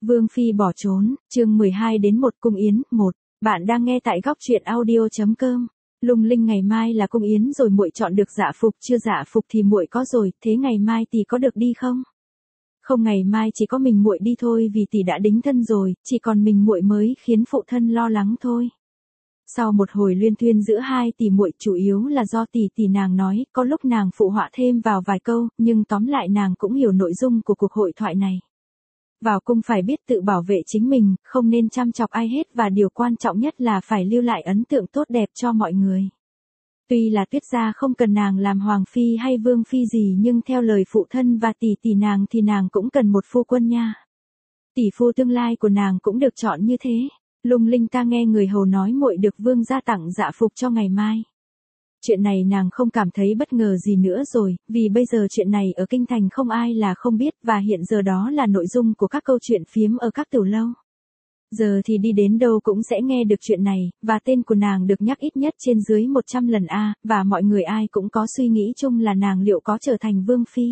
Vương Phi bỏ trốn, chương 12 đến 1 Cung Yến, 1. Bạn đang nghe tại góc truyện audio.com. Lung linh ngày mai là Cung Yến rồi muội chọn được dạ phục chưa? Dạ phục thì muội có rồi, thế ngày mai tỷ có được đi không? Không, ngày mai chỉ có mình muội đi thôi, vì tỷ đã đính thân rồi, chỉ còn mình muội mới khiến phụ thân lo lắng thôi. Sau một hồi luyên thuyên giữa hai tỷ muội, chủ yếu là do tỷ nàng nói, có lúc nàng phụ họa thêm vào vài câu, nhưng tóm lại nàng cũng hiểu nội dung của cuộc hội thoại này. Vào cung phải biết tự bảo vệ chính mình, không nên chăm chọc ai hết, và điều quan trọng nhất là phải lưu lại ấn tượng tốt đẹp cho mọi người. Tuy là Tuyết gia không cần nàng làm hoàng phi hay vương phi gì, nhưng theo lời phụ thân và tỷ nàng thì nàng cũng cần một phu quân nha. Tỷ phu tương lai của nàng cũng được chọn như thế. Lung linh ta nghe người hầu nói muội được vương gia tặng dạ phục cho ngày mai. Chuyện này nàng không cảm thấy bất ngờ gì nữa rồi, vì bây giờ chuyện này ở kinh thành không ai là không biết, và hiện giờ đó là nội dung của các câu chuyện phiếm ở các tiểu lâu. Giờ thì đi đến đâu cũng sẽ nghe được chuyện này, và tên của nàng được nhắc ít nhất trên dưới 100 lần và mọi người ai cũng có suy nghĩ chung là nàng liệu có trở thành vương phi.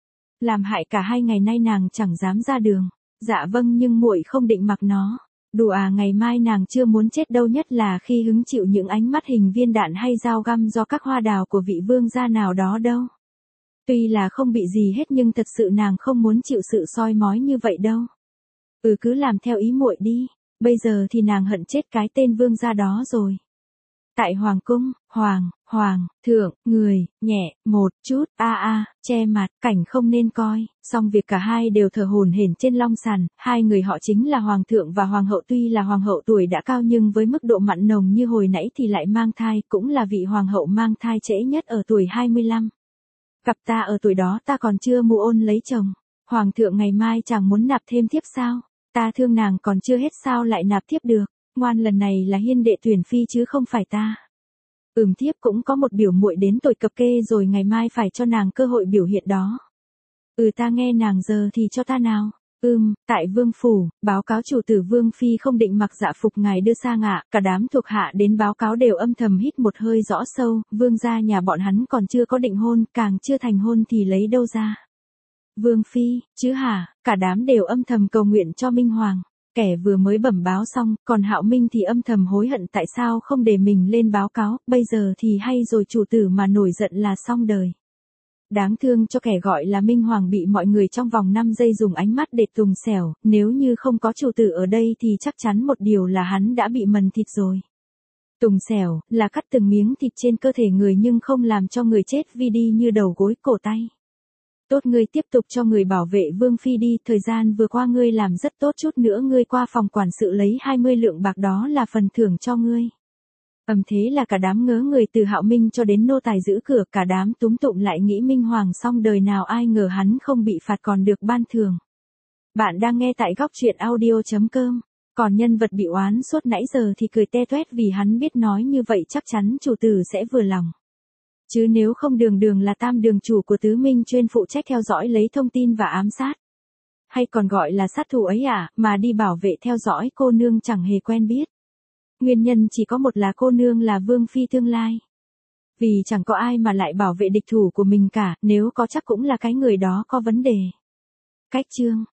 Làm hại cả 2 ngày nay nàng chẳng dám ra đường. Dạ vâng, nhưng muội không định mặc nó. Đùa à, ngày mai nàng chưa muốn chết đâu, nhất là khi hứng chịu những ánh mắt hình viên đạn hay dao găm do các hoa đào của vị vương gia nào đó đâu. Tuy là không bị gì hết nhưng thật sự nàng không muốn chịu sự soi mói như vậy đâu. Cứ làm theo ý muội đi, bây giờ thì nàng hận chết cái tên vương gia đó rồi. Tại hoàng cung, hoàng thượng, người, nhẹ, một chút, che mặt, cảnh không nên coi, xong việc cả hai đều thở hổn hển trên long sàn, hai người họ chính là hoàng thượng và hoàng hậu. Tuy là hoàng hậu tuổi đã cao nhưng với mức độ mặn nồng như hồi nãy thì lại mang thai, cũng là vị hoàng hậu mang thai trễ nhất ở tuổi 25. Gặp ta ở tuổi đó ta còn chưa mưu ôn lấy chồng. Hoàng thượng ngày mai chẳng muốn nạp thêm thiếp sao? Ta thương nàng còn chưa hết sao lại nạp thiếp được? Ngoan, lần này là hiên đệ tuyển phi chứ không phải ta. Thiếp cũng có một biểu muội đến tuổi cập kê rồi, ngày mai phải cho nàng cơ hội biểu hiện đó. Ta nghe nàng, giờ thì cho ta nào. Tại vương phủ, báo cáo chủ tử vương phi không định mặc dạ phục ngài đưa sang ạ. Cả đám thuộc hạ đến báo cáo đều âm thầm hít một hơi rõ sâu, vương gia nhà bọn hắn còn chưa có định hôn, càng chưa thành hôn thì lấy đâu ra. Vương phi, chứ hả? Cả đám đều âm thầm cầu nguyện cho Minh Hoàng. Kẻ vừa mới bẩm báo xong, còn Hạo Minh thì âm thầm hối hận tại sao không để mình lên báo cáo, bây giờ thì hay rồi, chủ tử mà nổi giận là xong đời. Đáng thương cho kẻ gọi là Minh Hoàng bị mọi người trong vòng 5 giây dùng ánh mắt để tùng xẻo, nếu như không có chủ tử ở đây thì chắc chắn một điều là hắn đã bị mần thịt rồi. Tùng xẻo, là cắt từng miếng thịt trên cơ thể người nhưng không làm cho người chết vi đi như đầu gối cổ tay. Tốt, ngươi tiếp tục cho người bảo vệ vương phi đi, thời gian vừa qua ngươi làm rất tốt, chút nữa ngươi qua phòng quản sự lấy 20 lượng bạc, đó là phần thưởng cho ngươi. Thế là cả đám ngớ người, từ Hạo Minh cho đến nô tài giữ cửa, cả đám túm tụm lại nghĩ Minh Hoàng xong đời, nào ai ngờ hắn không bị phạt còn được ban thưởng. Bạn đang nghe tại góc truyện audio.com. Còn nhân vật bị oán suốt nãy giờ thì cười te toét vì hắn biết nói như vậy chắc chắn chủ tử sẽ vừa lòng. Chứ nếu không, đường là tam đường chủ của Tứ Minh, chuyên phụ trách theo dõi lấy thông tin và ám sát. Hay còn gọi là sát thủ ấy mà đi bảo vệ theo dõi cô nương chẳng hề quen biết. Nguyên nhân chỉ có một là cô nương là vương phi tương lai. Vì chẳng có ai mà lại bảo vệ địch thủ của mình cả, nếu có chắc cũng là cái người đó có vấn đề. Cách chương,